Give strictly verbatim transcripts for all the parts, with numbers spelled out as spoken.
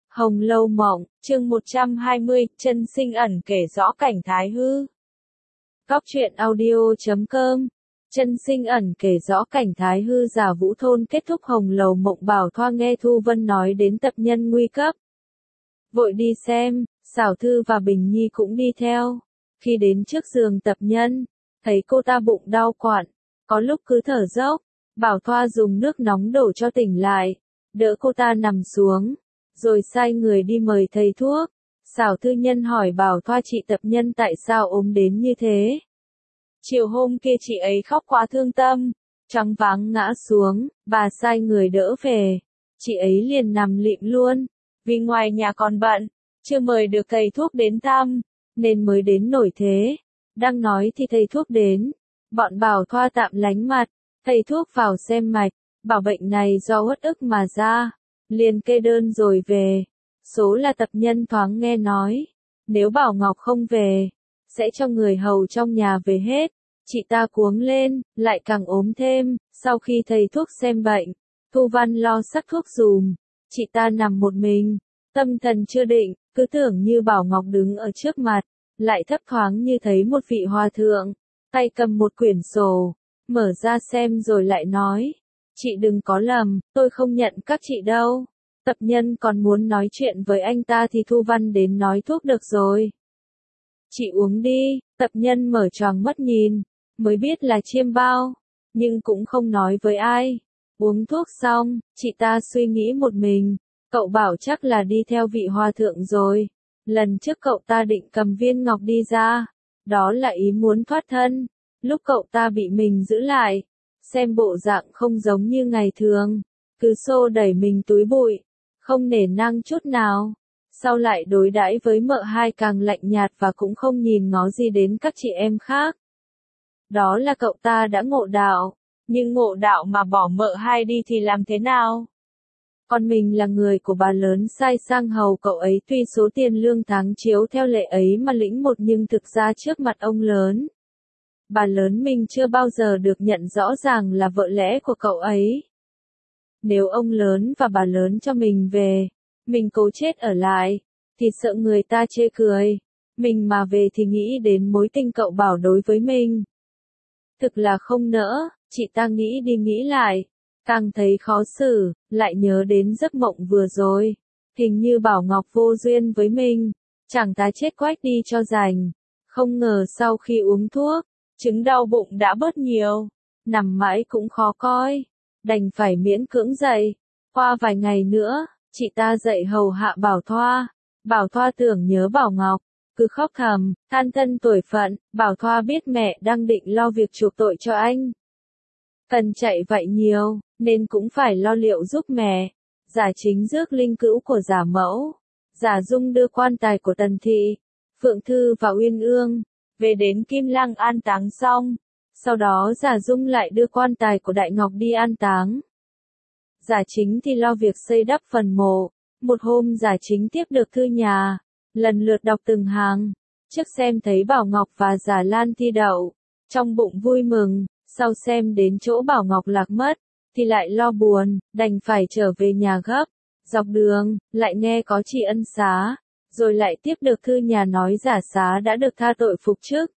Hồng Lâu Mộng, chương một trăm hai mươi, chân sinh ẩn kể rõ cảnh thái hư. Góc truyện audio chấm com. Chân sinh ẩn kể rõ cảnh thái hư giả vũ thôn kết thúc Hồng Lầu Mộng. Bảo Thoa nghe Thu Vân nói đến tập nhân nguy cấp, vội đi xem. Xảo Thư và Bình Nhi cũng đi theo. Khi đến trước giường tập nhân, thấy cô ta bụng đau quặn, có lúc cứ thở dốc. Bảo Thoa dùng nước nóng đổ cho tỉnh lại, đỡ cô ta nằm xuống, rồi sai người đi mời thầy thuốc. Xảo Thư nhân hỏi Bảo Thoa chị tập nhân tại sao ốm đến như thế. Chiều hôm kia chị ấy khóc quá thương tâm, choáng váng ngã xuống, bà sai người đỡ về. Chị ấy liền nằm lịm luôn, vì ngoài nhà còn bận, chưa mời được thầy thuốc đến thăm, nên mới đến nổi thế. Đang nói thì thầy thuốc đến, bọn Bảo Thoa tạm lánh mặt, thầy thuốc vào xem mạch, bảo bệnh này do uất ức mà ra, liền kê đơn rồi về. Số là tập nhân thoáng nghe nói, nếu Bảo Ngọc không về, sẽ cho người hầu trong nhà về hết. Chị ta cuống lên, lại càng ốm thêm. Sau khi thầy thuốc xem bệnh, Thu Văn lo sắc thuốc dùm. Chị ta nằm một mình, tâm thần chưa định, cứ tưởng như Bảo Ngọc đứng ở trước mặt, lại thấp thoáng như thấy một vị hòa thượng, tay cầm một quyển sổ, mở ra xem rồi lại nói, chị đừng có lầm, tôi không nhận các chị đâu. Tập nhân còn muốn nói chuyện với anh ta thì Thu Văn đến nói thuốc được rồi. Chị uống đi. Tập nhân mở choàng mắt nhìn, mới biết là chiêm bao, nhưng cũng không nói với ai. Uống thuốc xong, chị ta suy nghĩ một mình, cậu Bảo chắc là đi theo vị hòa thượng rồi. Lần trước cậu ta định cầm viên ngọc đi ra, đó là ý muốn thoát thân. Lúc cậu ta bị mình giữ lại, xem bộ dạng không giống như ngày thường, cứ xô đẩy mình túi bụi, không nể nang chút nào. Sau lại đối đãi với mợ hai càng lạnh nhạt và cũng không nhìn ngó gì đến các chị em khác. Đó là cậu ta đã ngộ đạo, nhưng ngộ đạo mà bỏ mợ hai đi thì làm thế nào? Còn mình là người của bà lớn sai sang hầu cậu ấy, tuy số tiền lương tháng chiếu theo lệ ấy mà lĩnh một nhưng thực ra trước mặt ông lớn, bà lớn mình chưa bao giờ được nhận rõ ràng là vợ lẽ của cậu ấy. Nếu ông lớn và bà lớn cho mình về, mình cố chết ở lại, thì sợ người ta chê cười. Mình mà về thì nghĩ đến mối tình cậu Bảo đối với mình. Thực là không nỡ. Chị ta nghĩ đi nghĩ lại, càng thấy khó xử, lại nhớ đến giấc mộng vừa rồi. Hình như Bảo Ngọc vô duyên với mình, chẳng ta chết quách đi cho rành. Không ngờ sau khi uống thuốc, chứng đau bụng đã bớt nhiều, nằm mãi cũng khó coi, đành phải miễn cưỡng dậy. Qua vài ngày nữa, chị ta dậy hầu hạ Bảo Thoa. Bảo Thoa tưởng nhớ Bảo Ngọc, cứ khóc thầm, than thân tuổi phận. Bảo Thoa biết mẹ đang định lo việc chuộc tội cho anh, cần chạy vậy nhiều, nên cũng phải lo liệu giúp mẹ. Giả Chính rước linh cữu của Giả Mẫu, Giả Dung đưa quan tài của Tần Thị, Phượng Thư và Uyên Ương về đến Kim Lăng an táng xong. Sau đó Giả Dung lại đưa quan tài của Đại Ngọc đi an táng. Giả Chính thì lo việc xây đắp phần mộ. Một hôm Giả Chính tiếp được thư nhà, lần lượt đọc từng hàng. Trước xem thấy Bảo Ngọc và Giả Lan thi đậu, trong bụng vui mừng. Sau xem đến chỗ Bảo Ngọc lạc mất, thì lại lo buồn, đành phải trở về nhà gấp. Dọc đường, lại nghe có tri ân xá, rồi lại tiếp được thư nhà nói Giả Xá đã được tha tội phục chức.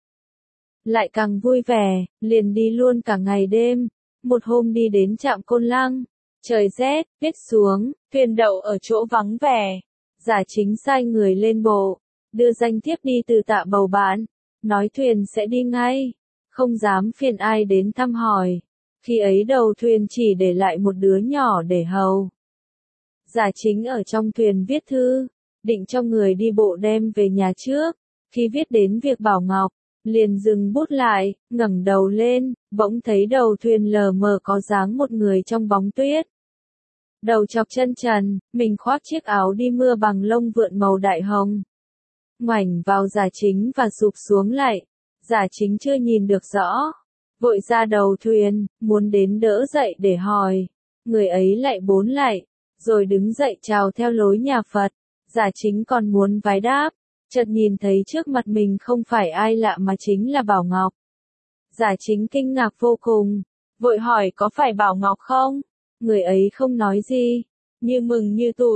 Lại càng vui vẻ, liền đi luôn cả ngày đêm. Một hôm đi đến trạm Côn Lăng, trời rét, tuyết xuống, thuyền đậu ở chỗ vắng vẻ. Giả Chính sai người lên bộ, đưa danh thiếp đi từ Tạ Bầu Bạn, nói thuyền sẽ đi ngay, không dám phiền ai đến thăm hỏi. Khi ấy đầu thuyền chỉ để lại một đứa nhỏ để hầu. Giả Chính ở trong thuyền viết thư, định cho người đi bộ đem về nhà trước. Khi viết đến việc Bảo Ngọc, liền dừng bút lại, ngẩng đầu lên, bỗng thấy đầu thuyền lờ mờ có dáng một người trong bóng tuyết. Đầu chọc chân trần, mình khoác chiếc áo đi mưa bằng lông vượn màu đại hồng. Ngoảnh vào Giả Chính và sụp xuống lại. Giả Chính chưa nhìn được rõ, vội ra đầu thuyền, muốn đến đỡ dậy để hỏi. Người ấy lại bốn lại, rồi đứng dậy chào theo lối nhà Phật. Giả Chính còn muốn vái đáp, chợt nhìn thấy trước mặt mình không phải ai lạ mà chính là Bảo Ngọc. Giả Chính kinh ngạc vô cùng, vội hỏi có phải Bảo Ngọc không? Người ấy không nói gì, như mừng như tủi.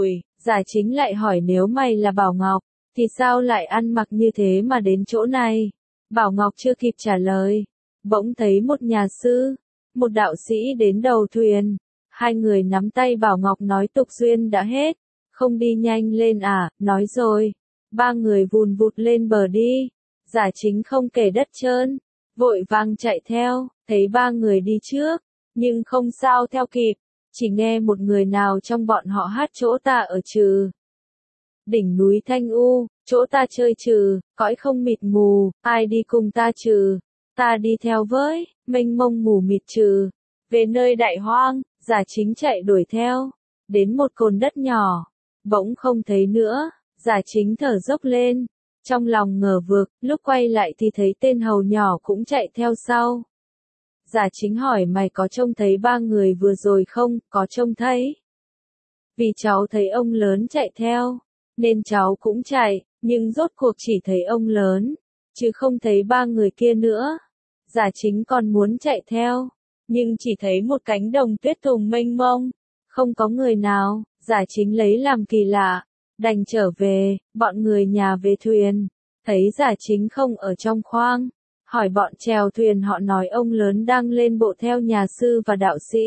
Giả Chính lại hỏi nếu mày là Bảo Ngọc, thì sao lại ăn mặc như thế mà đến chỗ này? Bảo Ngọc chưa kịp trả lời, bỗng thấy một nhà sư, một đạo sĩ đến đầu thuyền. Hai người nắm tay Bảo Ngọc nói tục duyên đã hết, không đi nhanh lên à, nói rồi. Ba người vùn vụt lên bờ đi. Giả Chính không kể đất trơn, vội vàng chạy theo, thấy ba người đi trước, nhưng không sao theo kịp, chỉ nghe một người nào trong bọn họ hát chỗ ta ở trừ. Đỉnh núi Thanh U, chỗ ta chơi trừ, cõi không mịt mù, ai đi cùng ta trừ, ta đi theo với, mênh mông mù mịt trừ. Về nơi đại hoang, Giả Chính chạy đuổi theo, đến một cồn đất nhỏ, bỗng không thấy nữa, Giả Chính thở dốc lên, trong lòng ngờ vực, lúc quay lại thì thấy tên hầu nhỏ cũng chạy theo sau. Giả Chính hỏi mày có trông thấy ba người vừa rồi không? Có trông thấy. Vì cháu thấy ông lớn chạy theo, nên cháu cũng chạy, nhưng rốt cuộc chỉ thấy ông lớn, chứ không thấy ba người kia nữa. Giả Chính còn muốn chạy theo, nhưng chỉ thấy một cánh đồng tuyết thùng mênh mông, không có người nào. Giả Chính lấy làm kỳ lạ, đành trở về. Bọn người nhà về thuyền, thấy Giả Chính không ở trong khoang, hỏi bọn chèo thuyền, họ nói ông lớn đang lên bộ theo nhà sư và đạo sĩ.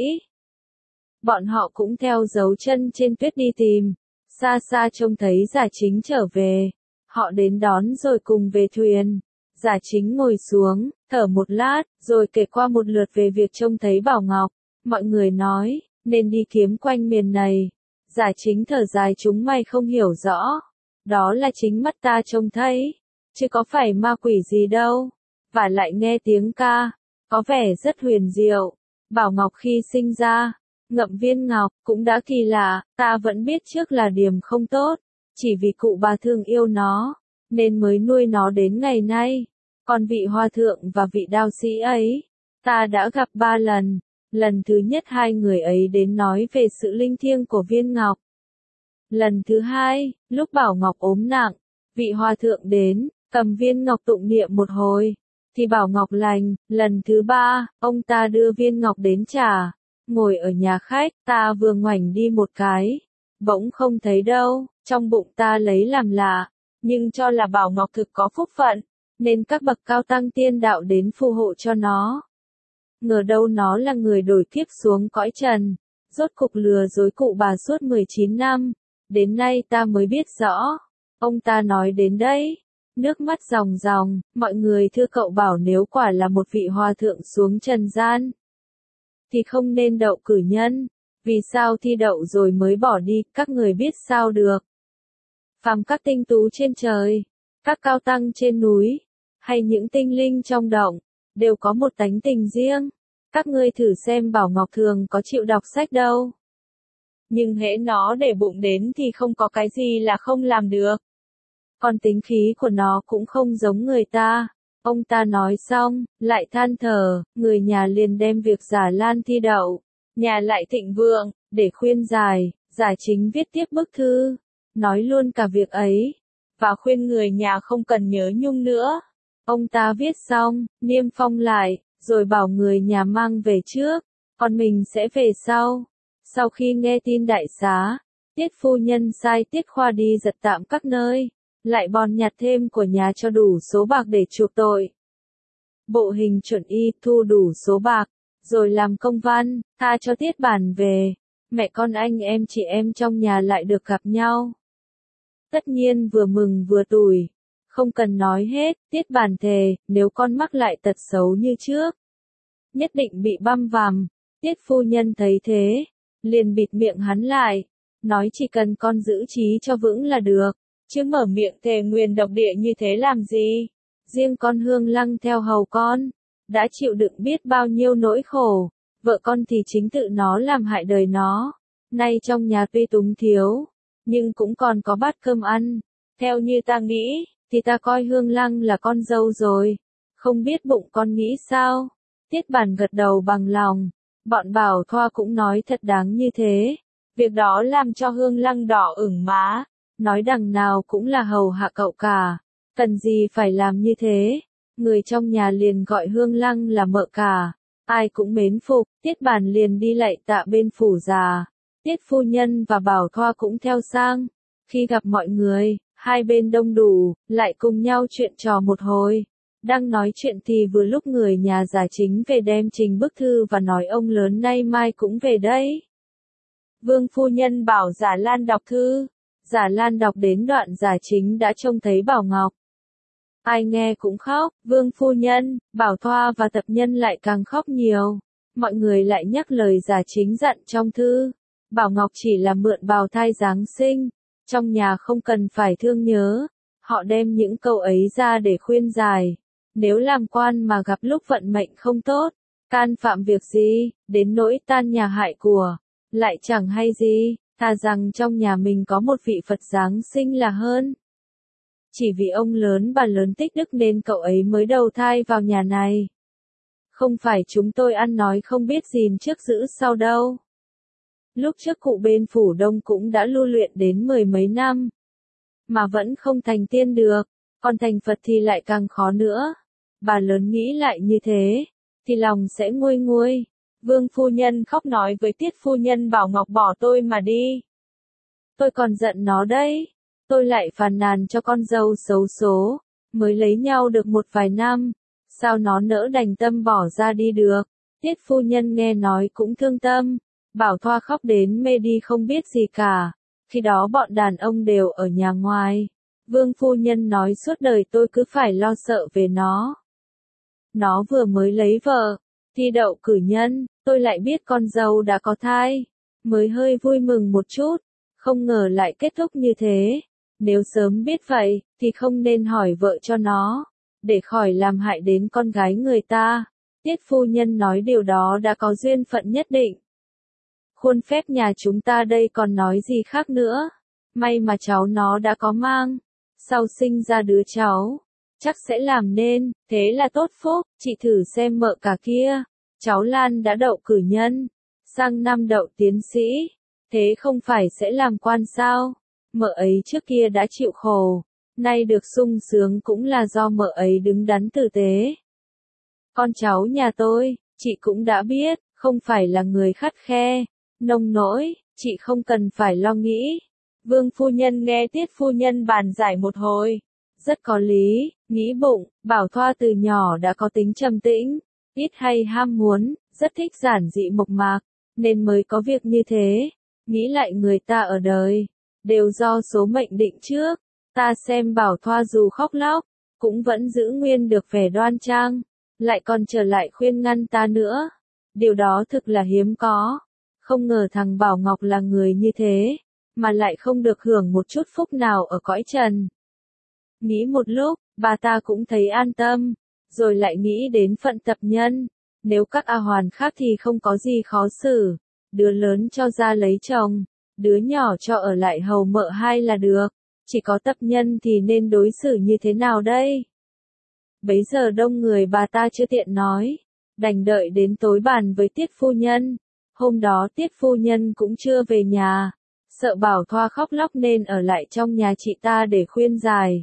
Bọn họ cũng theo dấu chân trên tuyết đi tìm, xa xa trông thấy Giả Chính trở về, họ đến đón rồi cùng về thuyền. Giả Chính ngồi xuống, thở một lát, rồi kể qua một lượt về việc trông thấy Bảo Ngọc. Mọi người nói, nên đi kiếm quanh miền này. Giả Chính thở dài, chúng mày không hiểu rõ, đó là chính mắt ta trông thấy, chứ có phải ma quỷ gì đâu. Và lại nghe tiếng ca, có vẻ rất huyền diệu. Bảo Ngọc khi sinh ra, ngậm viên ngọc, cũng đã kỳ lạ, ta vẫn biết trước là điểm không tốt, chỉ vì cụ bà thương yêu nó, nên mới nuôi nó đến ngày nay. Còn vị hòa thượng và vị đạo sĩ ấy, ta đã gặp ba lần. Lần thứ nhất hai người ấy đến nói về sự linh thiêng của viên ngọc. Lần thứ hai, lúc Bảo Ngọc ốm nặng, vị hòa thượng đến, cầm viên ngọc tụng niệm một hồi, thì Bảo Ngọc lành. Lần thứ ba, ông ta đưa viên ngọc đến trà, ngồi ở nhà khách, ta vừa ngoảnh đi một cái, bỗng không thấy đâu, trong bụng ta lấy làm lạ, nhưng cho là Bảo Ngọc thực có phúc phận, nên các bậc cao tăng tiên đạo đến phù hộ cho nó. Ngờ đâu nó là người đổi kiếp xuống cõi trần, rốt cục lừa dối cụ bà suốt mười chín năm, đến nay ta mới biết rõ. Ông ta nói đến đây, nước mắt ròng ròng, mọi người thưa cậu bảo nếu quả là một vị hòa thượng xuống trần gian, thì không nên đậu cử nhân, vì sao thi đậu rồi mới bỏ đi, các người biết sao được. Phàm các tinh tú trên trời, các cao tăng trên núi, hay những tinh linh trong động, đều có một tánh tình riêng. Các ngươi thử xem Bảo Ngọc thường có chịu đọc sách đâu. Nhưng hễ nó để bụng đến thì không có cái gì là không làm được. Còn tính khí của nó cũng không giống người ta. Ông ta nói xong, lại than thở, người nhà liền đem việc Giả Lan thi đậu, nhà lại thịnh vượng, để khuyên giải. Giả Chính viết tiếp bức thư, nói luôn cả việc ấy, và khuyên người nhà không cần nhớ nhung nữa. Ông ta viết xong, niêm phong lại, rồi bảo người nhà mang về trước, còn mình sẽ về sau. Sau khi nghe tin đại xá, Tiết phu nhân sai Tiết Khoa đi giật tạm các nơi, lại bòn nhặt thêm của nhà cho đủ số bạc để chuộc tội. Bộ hình chuẩn y thu đủ số bạc, rồi làm công văn, tha cho Tiết Bản về. Mẹ con anh em chị em trong nhà lại được gặp nhau. Tất nhiên vừa mừng vừa tủi. Không cần nói hết, Tiết Bản thề, nếu con mắc lại tật xấu như trước, nhất định bị băm vằm. Tiết phu nhân thấy thế, liền bịt miệng hắn lại, nói chỉ cần con giữ trí cho vững là được, chứ mở miệng thề nguyền độc địa như thế làm gì. Riêng con Hương Lăng theo hầu con, đã chịu đựng biết bao nhiêu nỗi khổ, vợ con thì chính tự nó làm hại đời nó. Nay trong nhà tuy túng thiếu, nhưng cũng còn có bát cơm ăn. Theo như ta nghĩ, thì ta coi Hương Lăng là con dâu rồi. Không biết bụng con nghĩ sao? Tiết Bản gật đầu bằng lòng. Bọn Bảo Thoa cũng nói thật đáng như thế. Việc đó làm cho Hương Lăng đỏ ửng má. Nói đằng nào cũng là hầu hạ cậu cả. Cần gì phải làm như thế? Người trong nhà liền gọi Hương Lăng là mợ cả. Ai cũng mến phục. Tiết Bản liền đi lạy tạ bên phủ già. Tiết phu nhân và Bảo Thoa cũng theo sang. Khi gặp mọi người, hai bên đông đủ, lại cùng nhau chuyện trò một hồi. Đang nói chuyện thì vừa lúc người nhà già chính về đem trình bức thư và nói ông lớn nay mai cũng về đây. Vương phu nhân bảo Giả Lan đọc thư. Giả Lan đọc đến đoạn Giả chính đã trông thấy Bảo Ngọc. Ai nghe cũng khóc, Vương phu nhân, Bảo Thoa và tập nhân lại càng khóc nhiều. Mọi người lại nhắc lời Giả chính dặn trong thư. Bảo Ngọc chỉ là mượn bào thai Giáng sinh, trong nhà không cần phải thương nhớ. Họ đem những câu ấy ra để khuyên giải. Nếu làm quan mà gặp lúc vận mệnh không tốt, can phạm việc gì, đến nỗi tan nhà hại của, lại chẳng hay gì, thà rằng trong nhà mình có một vị Phật Giáng sinh là hơn. Chỉ vì ông lớn bà lớn tích đức nên cậu ấy mới đầu thai vào nhà này. Không phải chúng tôi ăn nói không biết gìn trước giữ sau đâu. Lúc trước cụ bên Phủ Đông cũng đã lưu luyện đến mười mấy năm, mà vẫn không thành tiên được, còn thành Phật thì lại càng khó nữa. Bà lớn nghĩ lại như thế, thì lòng sẽ nguôi nguôi. Vương phu nhân khóc nói với Tiết phu nhân Bảo Ngọc bỏ tôi mà đi. Tôi còn giận nó đấy, tôi lại phàn nàn cho con dâu xấu số, mới lấy nhau được một vài năm, sao nó nỡ đành tâm bỏ ra đi được. Tiết phu nhân nghe nói cũng thương tâm, Bảo Thoa khóc đến mê đi không biết gì cả, khi đó bọn đàn ông đều ở nhà ngoài. Vương phu nhân nói suốt đời tôi cứ phải lo sợ về nó. Nó vừa mới lấy vợ, thi đậu cử nhân, tôi lại biết con dâu đã có thai, mới hơi vui mừng một chút, không ngờ lại kết thúc như thế. Nếu sớm biết vậy, thì không nên hỏi vợ cho nó, để khỏi làm hại đến con gái người ta. Tiết phu nhân nói điều đó đã có duyên phận nhất định. Khuôn phép nhà chúng ta đây còn nói gì khác nữa. May mà cháu nó đã có mang, sau sinh ra đứa cháu, chắc sẽ làm nên, thế là tốt phúc. Chị thử xem mợ cả kia, cháu Lan đã đậu cử nhân, sang năm đậu tiến sĩ, thế không phải sẽ làm quan sao? Mợ ấy trước kia đã chịu khổ, nay được sung sướng cũng là do mợ ấy đứng đắn tử tế. Con cháu nhà tôi, chị cũng đã biết, không phải là người khắt khe, nông nỗi, chị không cần phải lo nghĩ. Vương phu nhân nghe Tiết phu nhân bàn giải một hồi, rất có lý, nghĩ bụng, Bảo Thoa từ nhỏ đã có tính trầm tĩnh, ít hay ham muốn, rất thích giản dị mộc mạc, nên mới có việc như thế. Nghĩ lại người ta ở đời, đều do số mệnh định trước, ta xem Bảo Thoa dù khóc lóc, cũng vẫn giữ nguyên được vẻ đoan trang, lại còn trở lại khuyên ngăn ta nữa. Điều đó thực là hiếm có, không ngờ thằng Bảo Ngọc là người như thế, mà lại không được hưởng một chút phúc nào ở cõi trần. Nghĩ một lúc, bà ta cũng thấy an tâm, rồi lại nghĩ đến phận tập nhân. Nếu các A Hoàn khác thì không có gì khó xử, đứa lớn cho ra lấy chồng, đứa nhỏ cho ở lại hầu mợ hai là được, chỉ có tập nhân thì nên đối xử như thế nào đây? Bấy giờ đông người bà ta chưa tiện nói, đành đợi đến tối bàn với Tiết phu nhân. Hôm đó Tiết phu nhân cũng chưa về nhà, sợ Bảo Thoa khóc lóc nên ở lại trong nhà chị ta để khuyên giải.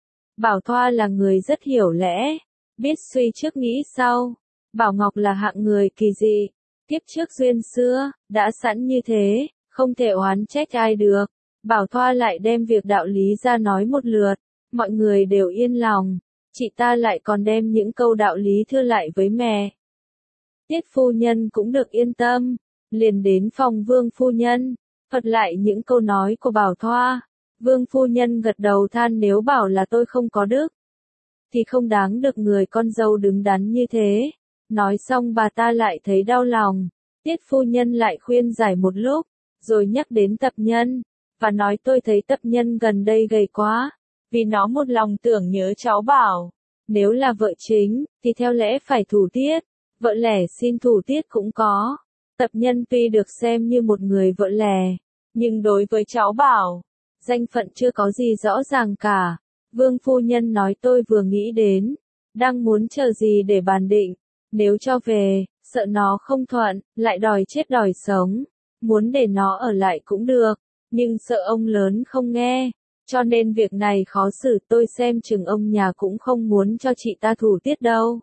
Bảo Thoa là người rất hiểu lẽ, biết suy trước nghĩ sau. Bảo Ngọc là hạng người kỳ dị, kiếp trước duyên xưa, đã sẵn như thế, không thể oán trách ai được. Bảo Thoa lại đem việc đạo lý ra nói một lượt, mọi người đều yên lòng, chị ta lại còn đem những câu đạo lý thưa lại với mẹ. Tiết phu nhân cũng được yên tâm, liền đến phòng Vương phu nhân, thuật lại những câu nói của Bảo Thoa. Vương phu nhân gật đầu than nếu bảo là tôi không có đức, thì không đáng được người con dâu đứng đắn như thế. Nói xong bà ta lại thấy đau lòng, Tiết phu nhân lại khuyên giải một lúc, rồi nhắc đến tập nhân, và nói tôi thấy tập nhân gần đây gầy quá, vì nó một lòng tưởng nhớ cháu Bảo. Nếu là vợ chính, thì theo lẽ phải thủ tiết, vợ lẻ xin thủ tiết cũng có. Tập nhân tuy được xem như một người vợ lẻ, nhưng đối với cháu Bảo, danh phận chưa có gì rõ ràng cả. Vương phu nhân nói tôi vừa nghĩ đến, đang muốn chờ gì để bàn định, nếu cho về, sợ nó không thuận, lại đòi chết đòi sống, muốn để nó ở lại cũng được, nhưng sợ ông lớn không nghe, cho nên việc này khó xử tôi xem chừng ông nhà cũng không muốn cho chị ta thủ tiết đâu.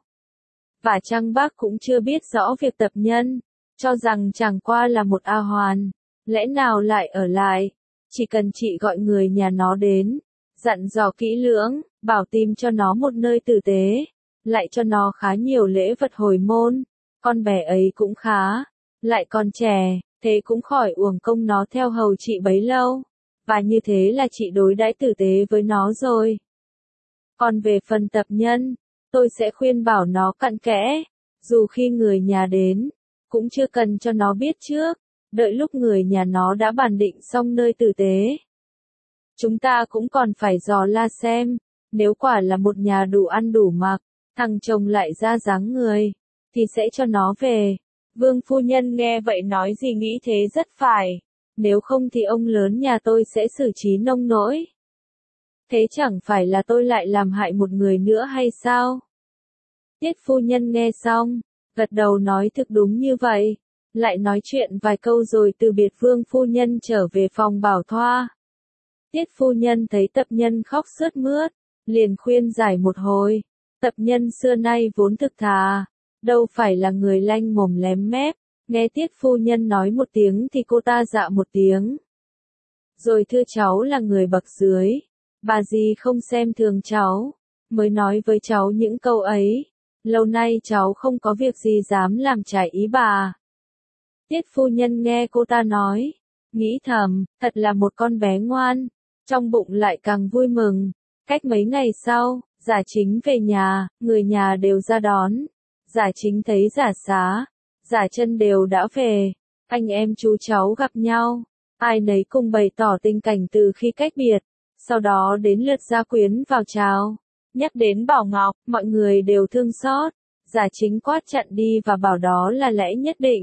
Và chăng bác cũng chưa biết rõ việc tập nhân, cho rằng chẳng qua là một A Hoàn, Lẽ nào lại ở lại? Chỉ cần chị gọi người nhà nó đến, dặn dò kỹ lưỡng, bảo tìm cho nó một nơi tử tế, lại cho nó khá nhiều lễ vật hồi môn. Con bé ấy cũng khá, lại còn trẻ, thế cũng khỏi uổng công nó theo hầu chị bấy lâu. Và như thế là chị đối đãi tử tế với nó rồi. Còn về phần tập nhân, tôi sẽ khuyên bảo nó cặn kẽ, dù khi người nhà đến, cũng chưa cần cho nó biết trước, đợi lúc người nhà nó đã bàn định xong nơi tử tế. Chúng ta cũng còn phải dò la xem, nếu quả là một nhà đủ ăn đủ mặc, thằng chồng lại ra dáng người, thì sẽ cho nó về. Vương phu nhân nghe vậy nói gì nghĩ thế rất phải, nếu không thì ông lớn nhà tôi sẽ xử trí nông nỗi. Thế chẳng phải là tôi lại làm hại một người nữa hay sao? Tiết phu nhân nghe xong, gật đầu nói thực đúng như vậy, lại nói chuyện vài câu rồi từ biệt Vương phu nhân trở về phòng bảo thoa. Tiết phu nhân thấy tập nhân khóc sướt mướt, liền khuyên giải một hồi. Tập nhân xưa nay vốn thực thà, đâu phải là người lanh mồm lém mép, nghe tiết phu nhân nói một tiếng thì cô ta dạ một tiếng. Rồi thưa cháu là người bậc dưới, bà dì không xem thường cháu, mới nói với cháu những câu ấy, lâu nay cháu không có việc gì dám làm trái ý bà. Tiết phu nhân nghe cô ta nói, nghĩ thầm, thật là một con bé ngoan, trong bụng lại càng vui mừng. Cách mấy ngày sau, Giả Chính về nhà, người nhà đều ra đón. Giả Chính thấy Giả Xá, Giả Chân đều đã về, anh em chú cháu gặp nhau, ai nấy cùng bày tỏ tình cảnh từ khi cách biệt, sau đó đến lượt gia quyến vào chào. Nhắc đến Bảo Ngọc, mọi người đều thương xót, Giả Chính quát chặn đi và bảo đó là lẽ nhất định.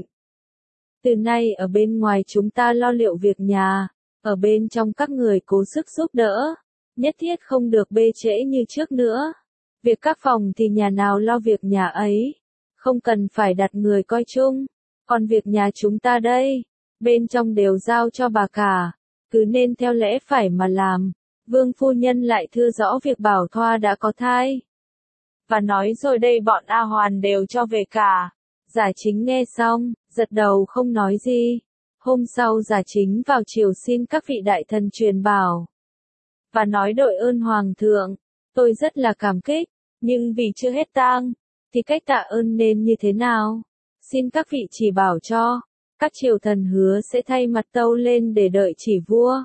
Từ nay ở bên ngoài chúng ta lo liệu việc nhà, ở bên trong các người cố sức giúp đỡ, nhất thiết không được bê trễ như trước nữa. Việc các phòng thì nhà nào lo việc nhà ấy, không cần phải đặt người coi chung, còn việc nhà chúng ta đây, bên trong đều giao cho bà cả, cứ nên theo lẽ phải mà làm. Vương phu nhân lại thưa rõ việc Bảo Thoa đã có thai, và nói rồi đây bọn A Hoàn đều cho về cả. Giả Chính nghe xong, giật đầu không nói gì. Hôm sau Giả Chính vào triều xin các vị đại thần truyền bảo, và nói đội ơn Hoàng thượng, tôi rất là cảm kích, nhưng vì chưa hết tang, thì cách tạ ơn nên như thế nào? Xin các vị chỉ bảo cho, các triều thần hứa sẽ thay mặt tâu lên để đợi chỉ vua.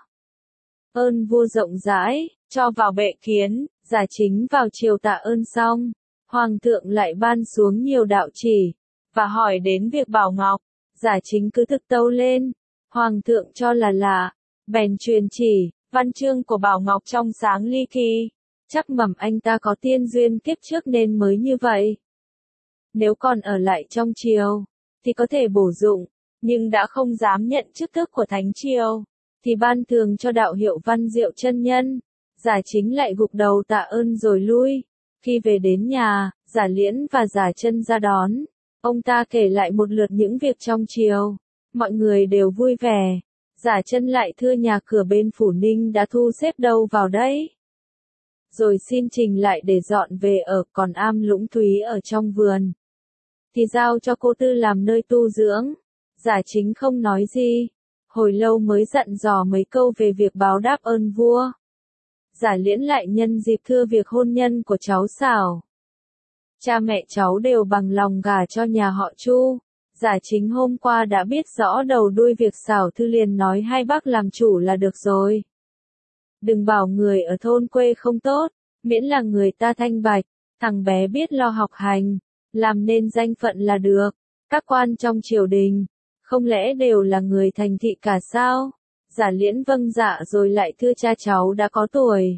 Ơn vua rộng rãi, cho vào bệ kiến. Giả Chính vào triều tạ ơn xong, Hoàng thượng lại ban xuống nhiều đạo chỉ, và hỏi đến việc Bảo Ngọc. Giả Chính cứ thực tâu lên, Hoàng thượng cho là lạ, bèn truyền chỉ, văn chương của Bảo Ngọc trong sáng ly kỳ, chắc mầm anh ta có tiên duyên kiếp trước nên mới như vậy. Nếu còn ở lại trong triều, thì có thể bổ dụng, nhưng đã không dám nhận chức thức của Thánh Triều, thì ban thường cho đạo hiệu Văn Diệu chân nhân. Giả Chính lại gục đầu tạ ơn rồi lui. Khi về đến nhà, Giả Liễn và Giả Chân ra đón. Ông ta kể lại một lượt những việc trong triều, mọi người đều vui vẻ. Giả Chân lại thưa nhà cửa bên Phủ Ninh đã thu xếp đâu vào đấy, rồi xin trình lại để dọn về ở, còn am Lũng Thúy ở trong vườn thì giao cho cô Tư làm nơi tu dưỡng. Giả Chính không nói gì, hồi lâu mới dặn dò mấy câu về việc báo đáp ơn vua. Giả Liễn lại nhân dịp thưa việc hôn nhân của cháu Xảo. Cha mẹ cháu đều bằng lòng gả cho nhà họ Chu. Giả Chính hôm qua đã biết rõ đầu đuôi việc Xảo Thư liền nói hai bác làm chủ là được rồi. Đừng bảo người ở thôn quê không tốt, miễn là người ta thanh bạch, thằng bé biết lo học hành, làm nên danh phận là được. Các quan trong triều đình, không lẽ đều là người thành thị cả sao? Giả Liễn vâng dạ rồi lại thưa cha cháu đã có tuổi,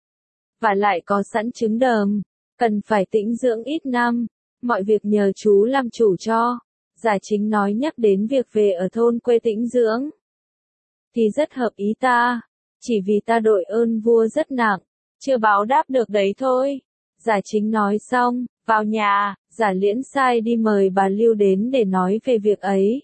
và lại có sẵn trứng đờm, cần phải tĩnh dưỡng ít năm, mọi việc nhờ chú làm chủ cho. Giả Chính nói nhắc đến việc về ở thôn quê tĩnh dưỡng, thì rất hợp ý ta, chỉ vì ta đội ơn vua rất nặng, chưa báo đáp được đấy thôi. Giả Chính nói xong, vào nhà, Giả Liễn sai đi mời bà Lưu đến để nói về việc ấy.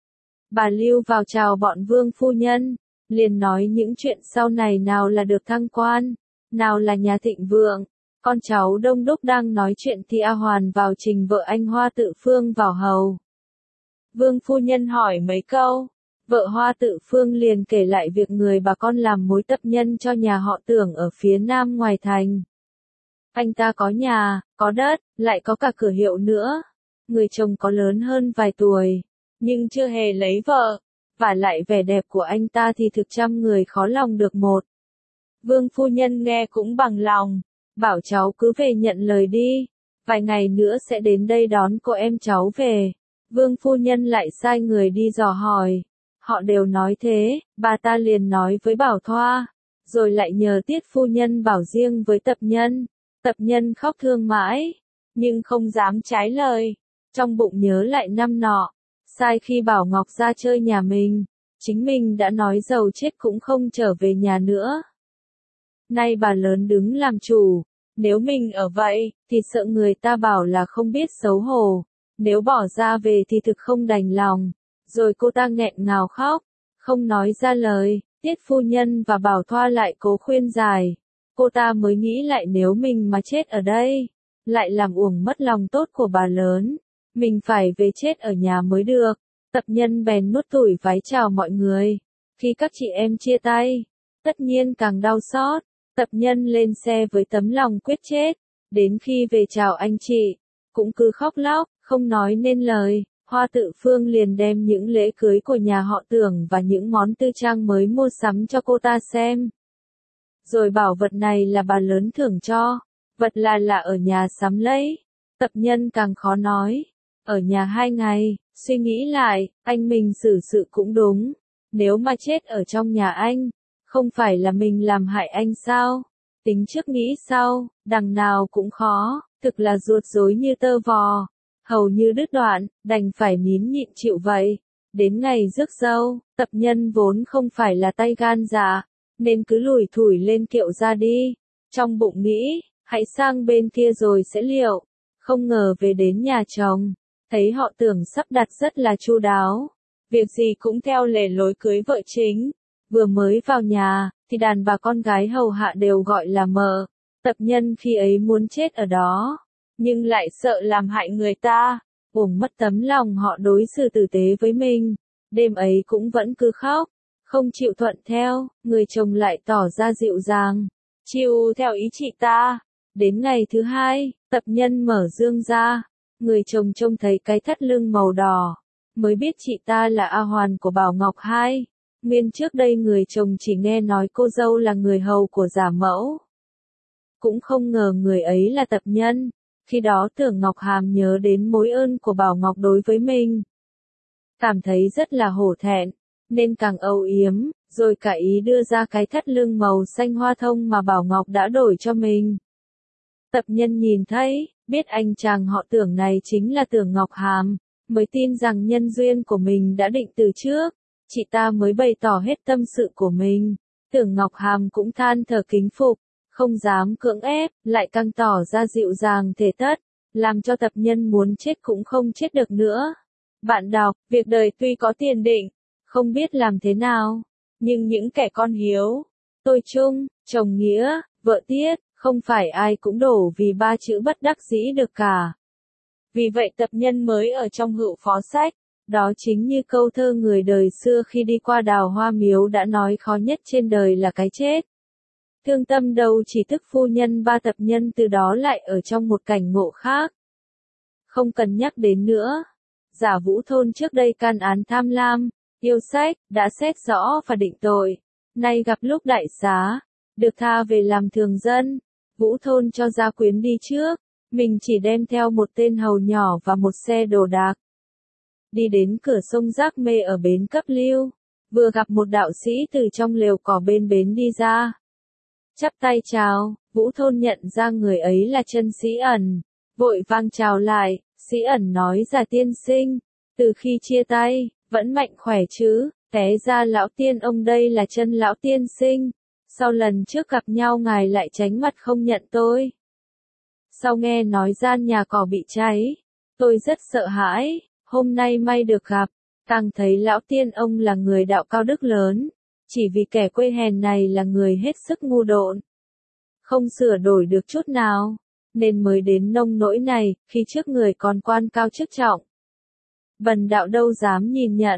Bà Lưu vào chào bọn Vương phu nhân, liền nói những chuyện sau này nào là được thăng quan, nào là nhà thịnh vượng. Con cháu đông đúc đang nói chuyện thì A Hoàn vào trình vợ anh Hoa Tự Phương vào hầu. Vương phu nhân hỏi mấy câu, Vợ Hoa Tự Phương liền kể lại việc người bà con làm mối tập nhân cho nhà họ Tưởng ở phía nam ngoài thành. Anh ta có nhà, có đất, lại có cả cửa hiệu nữa. Người chồng có lớn hơn vài tuổi, nhưng chưa hề lấy vợ. Và lại vẻ đẹp của anh ta thì thực trăm người khó lòng được một. Vương phu nhân nghe cũng bằng lòng, bảo cháu cứ về nhận lời đi. Vài ngày nữa sẽ đến đây đón cô em cháu về. Vương phu nhân lại sai người đi dò hỏi. Họ đều nói thế, bà ta liền nói với Bảo Thoa. Rồi lại nhờ Tiết phu nhân bảo riêng với Tập Nhân. Tập Nhân khóc thương mãi, nhưng không dám trái lời. Trong bụng nhớ lại năm nọ, sai khi Bảo Ngọc ra chơi nhà mình, chính mình đã nói giàu chết cũng không trở về nhà nữa. Nay bà lớn đứng làm chủ, nếu mình ở vậy, thì sợ người ta bảo là không biết xấu hổ, nếu bỏ ra về thì thực không đành lòng. Rồi cô ta nghẹn ngào khóc, không nói ra lời. Tiết phu nhân và Bảo Thoa lại cố khuyên giải. Cô ta mới nghĩ lại nếu mình mà chết ở đây, lại làm uổng mất lòng tốt của bà lớn. Mình phải về chết ở nhà mới được. Tập Nhân bèn nuốt tủi vái chào mọi người. Khi các chị em chia tay, tất nhiên càng đau xót. Tập Nhân lên xe với tấm lòng quyết chết. Đến khi về chào anh chị, cũng cứ khóc lóc, không nói nên lời. Hoa Tự Phương liền đem những lễ cưới của nhà họ Tưởng và những món tư trang mới mua sắm cho cô ta xem. Rồi bảo vật này là bà lớn thưởng cho, vật là là ở nhà sắm lấy. Tập Nhân càng khó nói. Ở nhà hai ngày, suy nghĩ lại, anh mình xử sự cũng đúng. Nếu mà chết ở trong nhà anh, không phải là mình làm hại anh sao? Tính trước nghĩ sau, đằng nào cũng khó, thực là ruột rối như tơ vò. Hầu như đứt đoạn, đành phải nín nhịn chịu vậy. Đến ngày rước dâu, Tập Nhân vốn không phải là tay gan dạ, nên cứ lủi thủi lên kiệu ra đi. Trong bụng nghĩ, hãy sang bên kia rồi sẽ liệu. Không ngờ về đến nhà chồng, thấy họ Tưởng sắp đặt rất là chu đáo. Việc gì cũng theo lề lối cưới vợ chính. Vừa mới vào nhà, thì đàn bà con gái hầu hạ đều gọi là mợ. Tập Nhân khi ấy muốn chết ở đó, nhưng lại sợ làm hại người ta, uổng mất tấm lòng họ đối xử tử tế với mình. Đêm ấy cũng vẫn cứ khóc, không chịu thuận theo. Người chồng lại tỏ ra dịu dàng, chịu theo ý chị ta. Đến ngày thứ hai, Tập Nhân mở dương ra, người chồng trông thấy cái thắt lưng màu đỏ, mới biết chị ta là A Hoàn của Bảo Ngọc Hai. Nguyên trước đây người chồng chỉ nghe nói cô dâu là người hầu của giả mẫu, cũng không ngờ người ấy là Tập Nhân. Khi đó Tưởng Ngọc Hàm nhớ đến mối ơn của Bảo Ngọc đối với mình, cảm thấy rất là hổ thẹn, nên càng âu yếm, rồi cả ý đưa ra cái thắt lưng màu xanh hoa thông mà Bảo Ngọc đã đổi cho mình. Tập Nhân nhìn thấy, biết anh chàng họ Tưởng này chính là Tưởng Ngọc Hàm, mới tin rằng nhân duyên của mình đã định từ trước. Chị ta mới bày tỏ hết tâm sự của mình. Tưởng Ngọc Hàm cũng than thở kính phục, không dám cưỡng ép, lại càng tỏ ra dịu dàng thể tất, làm cho Tập Nhân muốn chết cũng không chết được nữa. Bạn đọc, việc đời tuy có tiền định, không biết làm thế nào, nhưng những kẻ con hiếu, tôi chung, chồng nghĩa, vợ tiết, không phải ai cũng đổ vì ba chữ bất đắc dĩ được cả. Vì vậy Tập Nhân mới ở trong hữu phó sách, đó chính như câu thơ người đời xưa khi đi qua đào hoa miếu đã nói khó nhất trên đời là cái chết. Thương tâm đâu chỉ thức phu nhân ba Tập Nhân từ đó lại ở trong một cảnh ngộ khác. Không cần nhắc đến nữa. Giả Vũ Thôn trước đây can án tham lam, yêu sách, đã xét rõ và định tội. Nay gặp lúc đại xá, được tha về làm thường dân. Vũ Thôn cho gia quyến đi trước, mình chỉ đem theo một tên hầu nhỏ và một xe đồ đạc. Đi đến cửa sông Giác Mê ở bến Cấp Lưu, vừa gặp một đạo sĩ từ trong lều cỏ bên bến đi ra. Chắp tay chào, Vũ Thôn nhận ra người ấy là Chân Sĩ Ẩn, vội vang chào lại. Sĩ Ẩn nói: Già tiên sinh, từ khi chia tay, vẫn mạnh khỏe chứ? Té ra lão tiên ông đây là Chân lão tiên sinh. Sau lần trước gặp nhau ngài lại tránh mặt không nhận tôi. Sau nghe nói gian nhà cỏ bị cháy, tôi rất sợ hãi. Hôm nay may được gặp, càng thấy lão tiên ông là người đạo cao đức lớn, chỉ vì kẻ quê hèn này là người hết sức ngu độn, không sửa đổi được chút nào, nên mới đến nông nỗi này, khi trước người còn quan cao chức trọng. Bần đạo đâu dám nhìn nhận,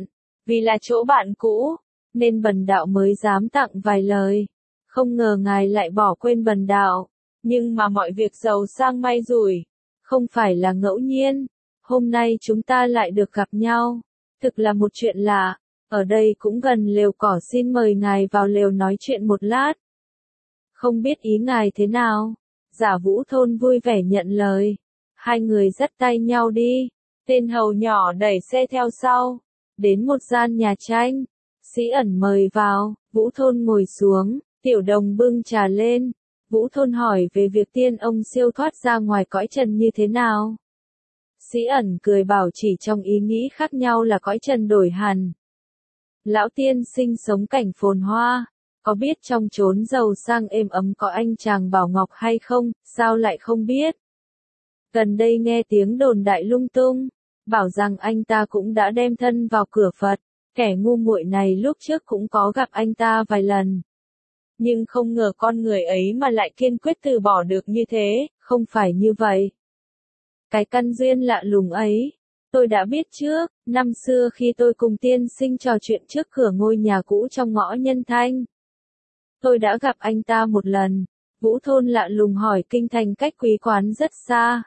vì là chỗ bạn cũ, nên bần đạo mới dám tặng vài lời. Không ngờ ngài lại bỏ quên bần đạo, nhưng mà mọi việc giàu sang may rủi, không phải là ngẫu nhiên. Hôm nay chúng ta lại được gặp nhau, thực là một chuyện lạ. Ở đây cũng gần lều cỏ, xin mời ngài vào lều nói chuyện một lát. Không biết ý ngài thế nào? Giả Vũ Thôn vui vẻ nhận lời. Hai người dắt tay nhau đi. Tên hầu nhỏ đẩy xe theo sau. Đến một gian nhà tranh. Sĩ Ẩn mời vào. Vũ Thôn ngồi xuống. Tiểu Đồng bưng trà lên. Vũ Thôn hỏi về việc tiên ông siêu thoát ra ngoài cõi trần như thế nào. Sĩ Ẩn cười bảo chỉ trong ý nghĩ khác nhau là cõi trần đổi hẳn. Lão tiên sinh sống cảnh phồn hoa, có biết trong chốn giàu sang êm ấm có anh chàng Bảo Ngọc hay không, sao lại không biết? Gần đây nghe tiếng đồn đại lung tung, bảo rằng anh ta cũng đã đem thân vào cửa Phật, kẻ ngu muội này lúc trước cũng có gặp anh ta vài lần. Nhưng không ngờ con người ấy mà lại kiên quyết từ bỏ được như thế, không phải như vậy. Cái căn duyên lạ lùng ấy, tôi đã biết trước, năm xưa khi tôi cùng tiên sinh trò chuyện trước cửa ngôi nhà cũ trong ngõ Nhân Thanh. Tôi đã gặp anh ta một lần. Vũ Thôn lạ lùng hỏi, kinh thành cách quý quán rất xa.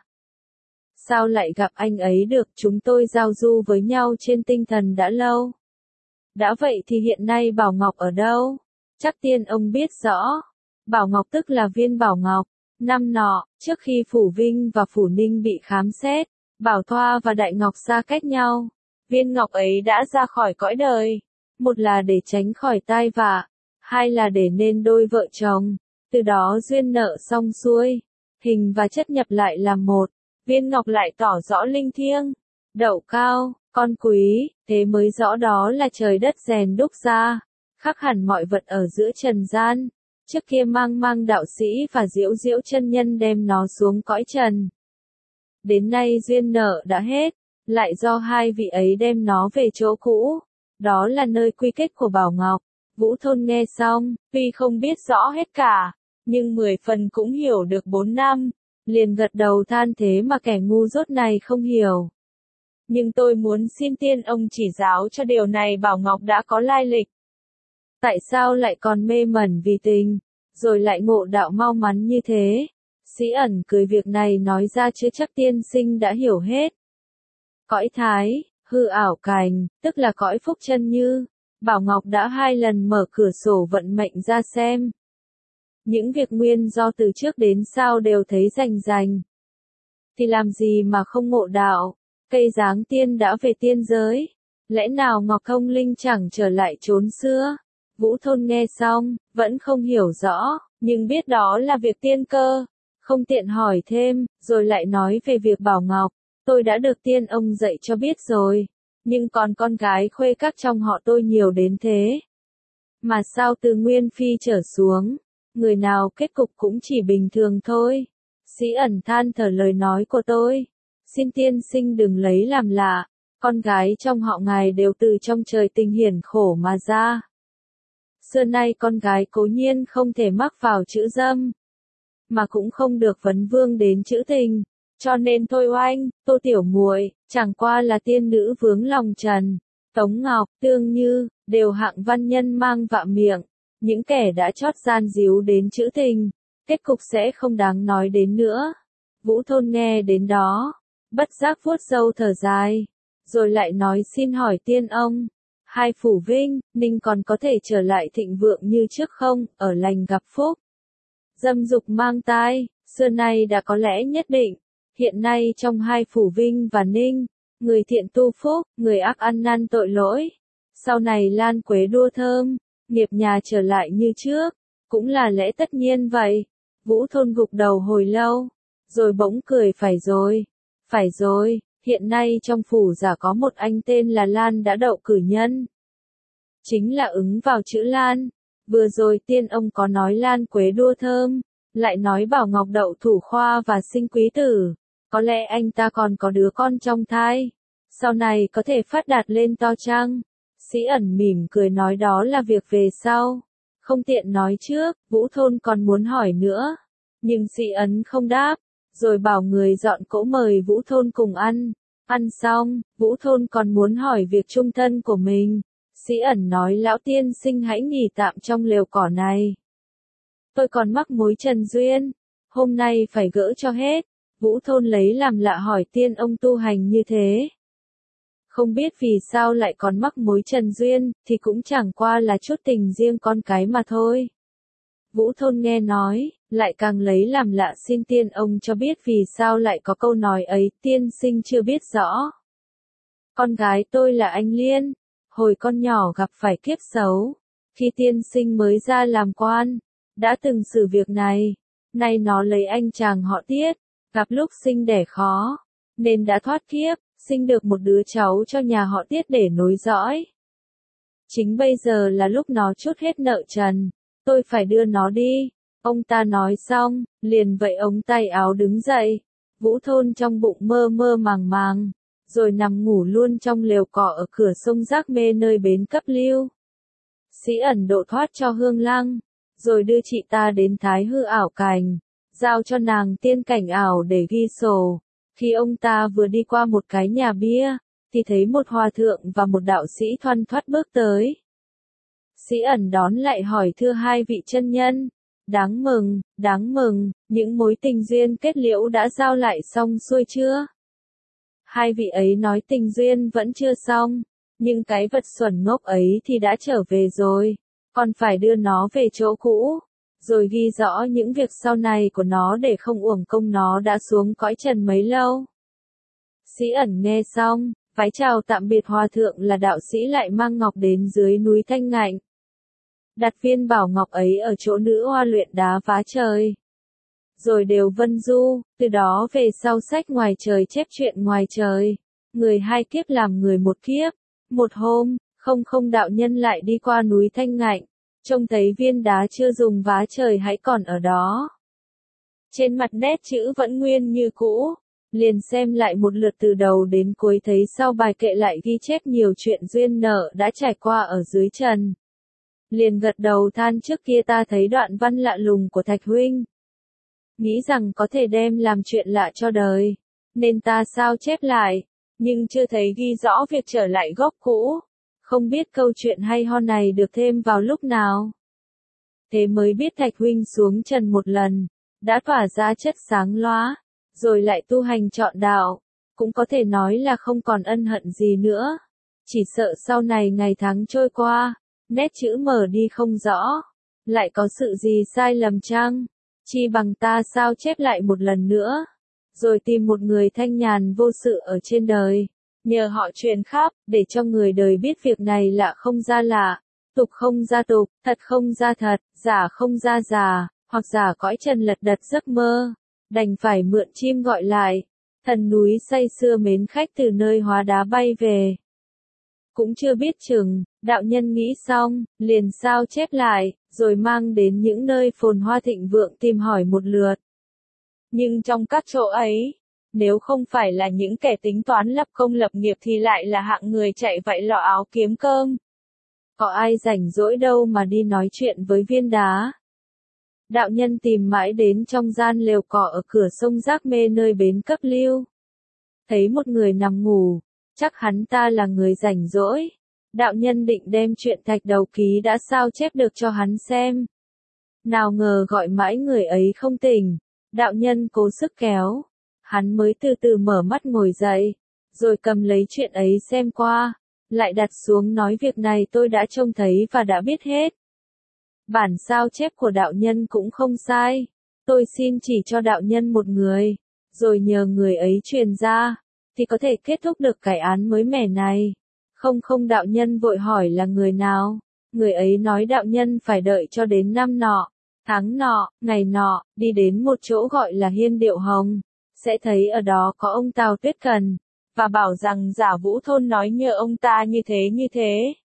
Sao lại gặp anh ấy được? Chúng tôi giao du với nhau trên tinh thần đã lâu. Đã vậy thì hiện nay Bảo Ngọc ở đâu? Chắc tiên ông biết rõ. Bảo Ngọc tức là Viên Bảo Ngọc. Năm nọ, trước khi Phủ Vinh và Phủ Ninh bị khám xét, Bảo Thoa và Đại Ngọc xa cách nhau. Viên Ngọc ấy đã ra khỏi cõi đời. Một là để tránh khỏi tai vạ, hai là để nên đôi vợ chồng. Từ đó duyên nợ xong xuôi, hình và chất nhập lại làm một. Viên Ngọc lại tỏ rõ linh thiêng, đậu cao, con quý, thế mới rõ đó là trời đất rèn đúc ra, khác hẳn mọi vật ở giữa trần gian. Trước kia mang mang đạo sĩ và diễu diễu chân nhân đem nó xuống cõi trần. Đến nay duyên nợ đã hết, lại do hai vị ấy đem nó về chỗ cũ. Đó là nơi quy kết của Bảo Ngọc. Vũ Thôn nghe xong, tuy không biết rõ hết cả, nhưng mười phần cũng hiểu được bốn năm. Liền gật đầu than thế mà kẻ ngu dốt này không hiểu. Nhưng tôi muốn xin tiên ông chỉ giáo cho điều này, Bảo Ngọc đã có lai lịch. Tại sao lại còn mê mẩn vì tình, rồi lại ngộ đạo mau mắn như thế? Sĩ Ẩn cười việc này nói ra chứ chắc tiên sinh đã hiểu hết. Cõi thái, hư ảo cành, tức là cõi phúc chân như. Bảo Ngọc đã hai lần mở cửa sổ vận mệnh ra xem. Những việc nguyên do từ trước đến sau đều thấy rành rành. Thì làm gì mà không ngộ đạo, cây giáng tiên đã về tiên giới. Lẽ nào Ngọc Thông Linh chẳng trở lại chốn xưa? Vũ Thôn nghe xong, vẫn không hiểu rõ, nhưng biết đó là việc tiên cơ. Không tiện hỏi thêm, rồi lại nói về việc Bảo Ngọc. Tôi đã được tiên ông dạy cho biết rồi. Nhưng còn con gái khuê các trong họ tôi nhiều đến thế. Mà sao từ Nguyên Phi trở xuống, người nào kết cục cũng chỉ bình thường thôi. Sĩ Ẩn than thở lời nói của tôi. Xin tiên sinh đừng lấy làm lạ, con gái trong họ ngài đều từ trong trời tình hiển khổ mà ra. Xưa nay con gái cố nhiên không thể mắc vào chữ dâm, mà cũng không được vấn vương đến chữ tình. Cho nên thôi oanh, Tô Tiểu muội, chẳng qua là tiên nữ vướng lòng trần. Tống Ngọc, Tương Như, đều hạng văn nhân mang vạ miệng. Những kẻ đã chót gian díu đến chữ tình, kết cục sẽ không đáng nói đến nữa. Vũ Thôn nghe đến đó, bất giác vuốt râu thở dài, rồi lại nói xin hỏi tiên ông, hai Phủ Vinh, Ninh còn có thể trở lại thịnh vượng như trước không, ở lành gặp phúc. Dâm dục mang tai, xưa nay đã có lẽ nhất định. Hiện nay trong hai Phủ Vinh và Ninh, người thiện tu phúc, người ác ăn năn tội lỗi. Sau này lan quế đua thơm, nghiệp nhà trở lại như trước, cũng là lẽ tất nhiên vậy. Vũ Thôn gục đầu hồi lâu, rồi bỗng cười, phải rồi, phải rồi, hiện nay trong phủ giả có một anh tên là Lan đã đậu cử nhân. Chính là ứng vào chữ Lan. Vừa rồi tiên ông có nói Lan quế đua thơm, lại nói Bảo Ngọc đậu thủ khoa và sinh quý tử. Có lẽ anh ta còn có đứa con trong thai, sau này có thể phát đạt lên to chăng? Sĩ Ẩn mỉm cười nói đó là việc về sau, không tiện nói trước. Vũ Thôn còn muốn hỏi nữa, nhưng Sĩ Ẩn không đáp, rồi bảo người dọn cỗ mời Vũ Thôn cùng ăn. Ăn xong, Vũ Thôn còn muốn hỏi việc chung thân của mình. Sĩ ẩn nói lão tiên sinh hãy nghỉ tạm trong lều cỏ này. Tôi còn mắc mối trần duyên, hôm nay phải gỡ cho hết. Vũ Thôn lấy làm lạ hỏi tiên ông tu hành như thế. Không biết vì sao lại còn mắc mối trần duyên, thì cũng chẳng qua là chút tình riêng con cái mà thôi. Vũ Thôn nghe nói, lại càng lấy làm lạ xin tiên ông cho biết vì sao lại có câu nói ấy, tiên sinh chưa biết rõ. Con gái tôi là anh Liên, hồi con nhỏ gặp phải kiếp xấu, khi tiên sinh mới ra làm quan, đã từng xử việc này, nay nó lấy anh chàng họ Tiết, gặp lúc sinh đẻ khó, nên đã thoát kiếp, sinh được một đứa cháu cho nhà họ Tiết để nối dõi. Chính bây giờ là lúc nó trút hết nợ trần, tôi phải đưa nó đi. Ông ta nói xong, liền vẫy ống tay áo đứng dậy. Vũ Thôn trong bụng mơ mơ màng màng, rồi nằm ngủ luôn trong lều cỏ ở cửa sông Giác Mê nơi bến Cấp Lưu. Sĩ ẩn độ thoát cho Hương Lăng, rồi đưa chị ta đến Thái Hư ảo cảnh, giao cho nàng tiên cảnh ảo để ghi sổ. Khi ông ta vừa đi qua một cái nhà bia, thì thấy một hòa thượng và một đạo sĩ thoăn thoắt bước tới. Sĩ ẩn đón lại hỏi thưa hai vị chân nhân, đáng mừng, đáng mừng, những mối tình duyên kết liễu đã giao lại xong xuôi chưa? Hai vị ấy nói tình duyên vẫn chưa xong, nhưng cái vật xuẩn ngốc ấy thì đã trở về rồi, còn phải đưa nó về chỗ cũ, rồi ghi rõ những việc sau này của nó để không uổng công nó đã xuống cõi trần mấy lâu. Sĩ ẩn nghe xong, vái chào tạm biệt hòa thượng là đạo sĩ lại mang ngọc đến dưới núi Thanh Ngạnh. Đặt viên bảo ngọc ấy ở chỗ nữ hoa luyện đá phá trời. Rồi đều vân du, từ đó về sau sách ngoài trời chép chuyện ngoài trời. Người hai kiếp làm người một kiếp. Một hôm, không không đạo nhân lại đi qua núi Thanh Ngạnh, trông thấy viên đá chưa dùng vá trời hãy còn ở đó. Trên mặt nét chữ vẫn nguyên như cũ, liền xem lại một lượt từ đầu đến cuối thấy sau bài kệ lại ghi chép nhiều chuyện duyên nợ đã trải qua ở dưới trần. Liền gật đầu than trước kia ta thấy đoạn văn lạ lùng của Thạch huynh, nghĩ rằng có thể đem làm chuyện lạ cho đời, nên ta sao chép lại, nhưng chưa thấy ghi rõ việc trở lại gốc cũ, không biết câu chuyện hay ho này được thêm vào lúc nào. Thế mới biết Thạch huynh xuống trần một lần, đã tỏa ra chất sáng lóa, rồi lại tu hành trọn đạo, cũng có thể nói là không còn ân hận gì nữa. Chỉ sợ sau này ngày tháng trôi qua, nét chữ mở đi không rõ, lại có sự gì sai lầm chăng? Chi bằng ta sao chép lại một lần nữa, rồi tìm một người thanh nhàn vô sự ở trên đời, nhờ họ truyền khắp, để cho người đời biết việc này lạ không ra lạ, tục không ra tục, thật không ra thật, giả không ra giả, hoặc giả cõi trần lật đật giấc mơ, đành phải mượn chim gọi lại, thần núi say sưa mến khách từ nơi hóa đá bay về. Cũng chưa biết chừng, đạo nhân nghĩ xong, liền sao chép lại, rồi mang đến những nơi phồn hoa thịnh vượng tìm hỏi một lượt. Nhưng trong các chỗ ấy, nếu không phải là những kẻ tính toán lập công lập nghiệp thì lại là hạng người chạy vạy lọ áo kiếm cơm. Có ai rảnh rỗi đâu mà đi nói chuyện với viên đá. Đạo nhân tìm mãi đến trong gian lều cỏ ở cửa sông Giác Mê nơi bến Cấp Lưu. Thấy một người nằm ngủ, chắc hắn ta là người rảnh rỗi. Đạo nhân định đem chuyện Thạch Đầu Ký đã sao chép được cho hắn xem. Nào ngờ gọi mãi người ấy không tỉnh, đạo nhân cố sức kéo, hắn mới từ từ mở mắt ngồi dậy, rồi cầm lấy chuyện ấy xem qua, lại đặt xuống nói việc này tôi đã trông thấy và đã biết hết. Bản sao chép của đạo nhân cũng không sai, tôi xin chỉ cho đạo nhân một người, rồi nhờ người ấy truyền ra, thì có thể kết thúc được cái án mới mẻ này. Không không đạo nhân vội hỏi là người nào, người ấy nói đạo nhân phải đợi cho đến năm nọ, tháng nọ, ngày nọ, đi đến một chỗ gọi là Hiên Điệu Hồng, sẽ thấy ở đó có ông Tào Tuyết Cần, và bảo rằng giả Vũ Thôn nói nhờ ông ta như thế như thế.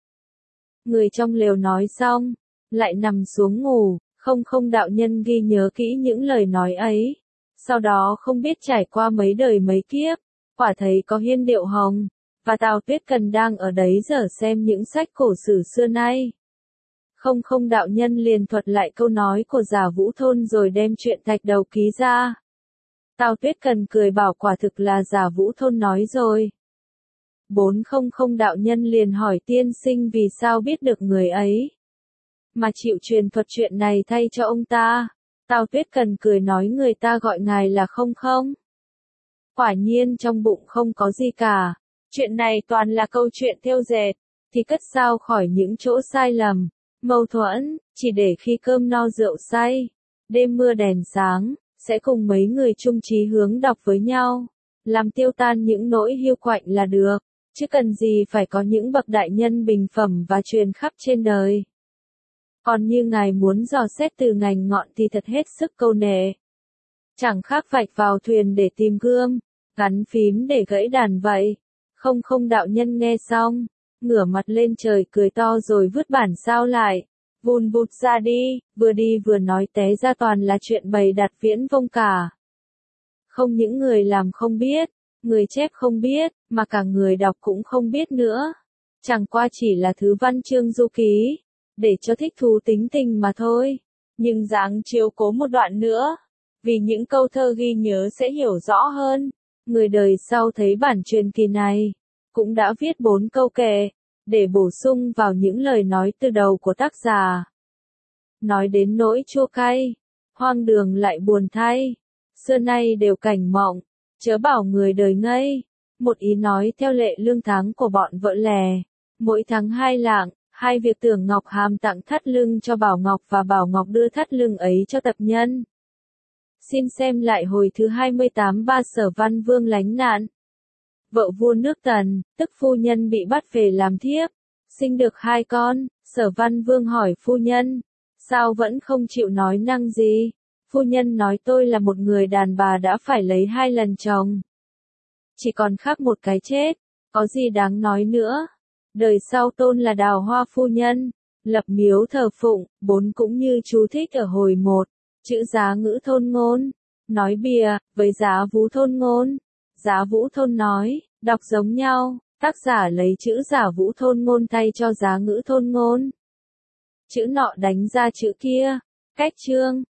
Người trong lều nói xong, lại nằm xuống ngủ, không không đạo nhân ghi nhớ kỹ những lời nói ấy, sau đó không biết trải qua mấy đời mấy kiếp, quả thấy có Hiên Điệu Hồng, và Tào Tuyết Cần đang ở đấy giờ xem những sách cổ sử xưa nay. Không không đạo nhân liền thuật lại câu nói của giả Vũ Thôn rồi đem chuyện Thạch Đầu Ký ra. Tào Tuyết Cần cười bảo quả thực là giả Vũ Thôn nói rồi. bốn trăm đạo nhân liền hỏi tiên sinh vì sao biết được người ấy, mà chịu truyền thuật chuyện này thay cho ông ta. Tào Tuyết Cần cười nói người ta gọi ngài là không không. Quả nhiên trong bụng không có gì cả, chuyện này toàn là câu chuyện thêu dệt, thì cất sao khỏi những chỗ sai lầm, mâu thuẫn, chỉ để khi cơm no rượu say, đêm mưa đèn sáng, sẽ cùng mấy người chung chí hướng đọc với nhau, làm tiêu tan những nỗi hiu quạnh là được, chứ cần gì phải có những bậc đại nhân bình phẩm và truyền khắp trên đời. Còn như ngài muốn dò xét từ ngành ngọn thì thật hết sức câu nệ. Chẳng khác vạch vào thuyền để tìm gươm, gắn phím để gãy đàn vậy. Không không đạo nhân nghe xong, ngửa mặt lên trời cười to rồi vứt bản sao lại, vùn vụt ra đi, vừa đi vừa nói té ra toàn là chuyện bày đặt viễn vông cả. Không những người làm không biết, người chép không biết, mà cả người đọc cũng không biết nữa. Chẳng qua chỉ là thứ văn chương du ký, để cho thích thú tính tình mà thôi. Nhưng dáng chiếu cố một đoạn nữa, vì những câu thơ ghi nhớ sẽ hiểu rõ hơn. Người đời sau thấy bản truyền kỳ này, cũng đã viết bốn câu kệ, để bổ sung vào những lời nói từ đầu của tác giả. Nói đến nỗi chua cay, hoang đường lại buồn thay, xưa nay đều cảnh mộng, chớ bảo người đời ngây. Một ý nói theo lệ lương tháng của bọn vợ lè, mỗi tháng hai lạng, hai việc Tưởng Ngọc Hàm tặng thắt lưng cho Bảo Ngọc và Bảo Ngọc đưa thắt lưng ấy cho tập nhân. Xin xem lại hồi thứ hai mươi tám ba Sở Văn Vương lánh nạn. Vợ vua nước Tần, tức phu nhân bị bắt về làm thiếp, sinh được hai con. Sở Văn Vương hỏi phu nhân, sao vẫn không chịu nói năng gì? Phu nhân nói tôi là một người đàn bà đã phải lấy hai lần chồng, chỉ còn khác một cái chết, có gì đáng nói nữa. Đời sau tôn là Đào Hoa phu nhân, lập miếu thờ phụng, bốn cũng như chú thích ở hồi một, chữ Giá Ngữ Thôn Ngôn, nói bìa, với Giá Vũ Thôn Ngôn. Giá Vũ Thôn nói, đọc giống nhau, tác giả lấy chữ Giả Vũ Thôn Ngôn thay cho Giá Ngữ Thôn Ngôn. Chữ nọ đánh ra chữ kia, cách chương,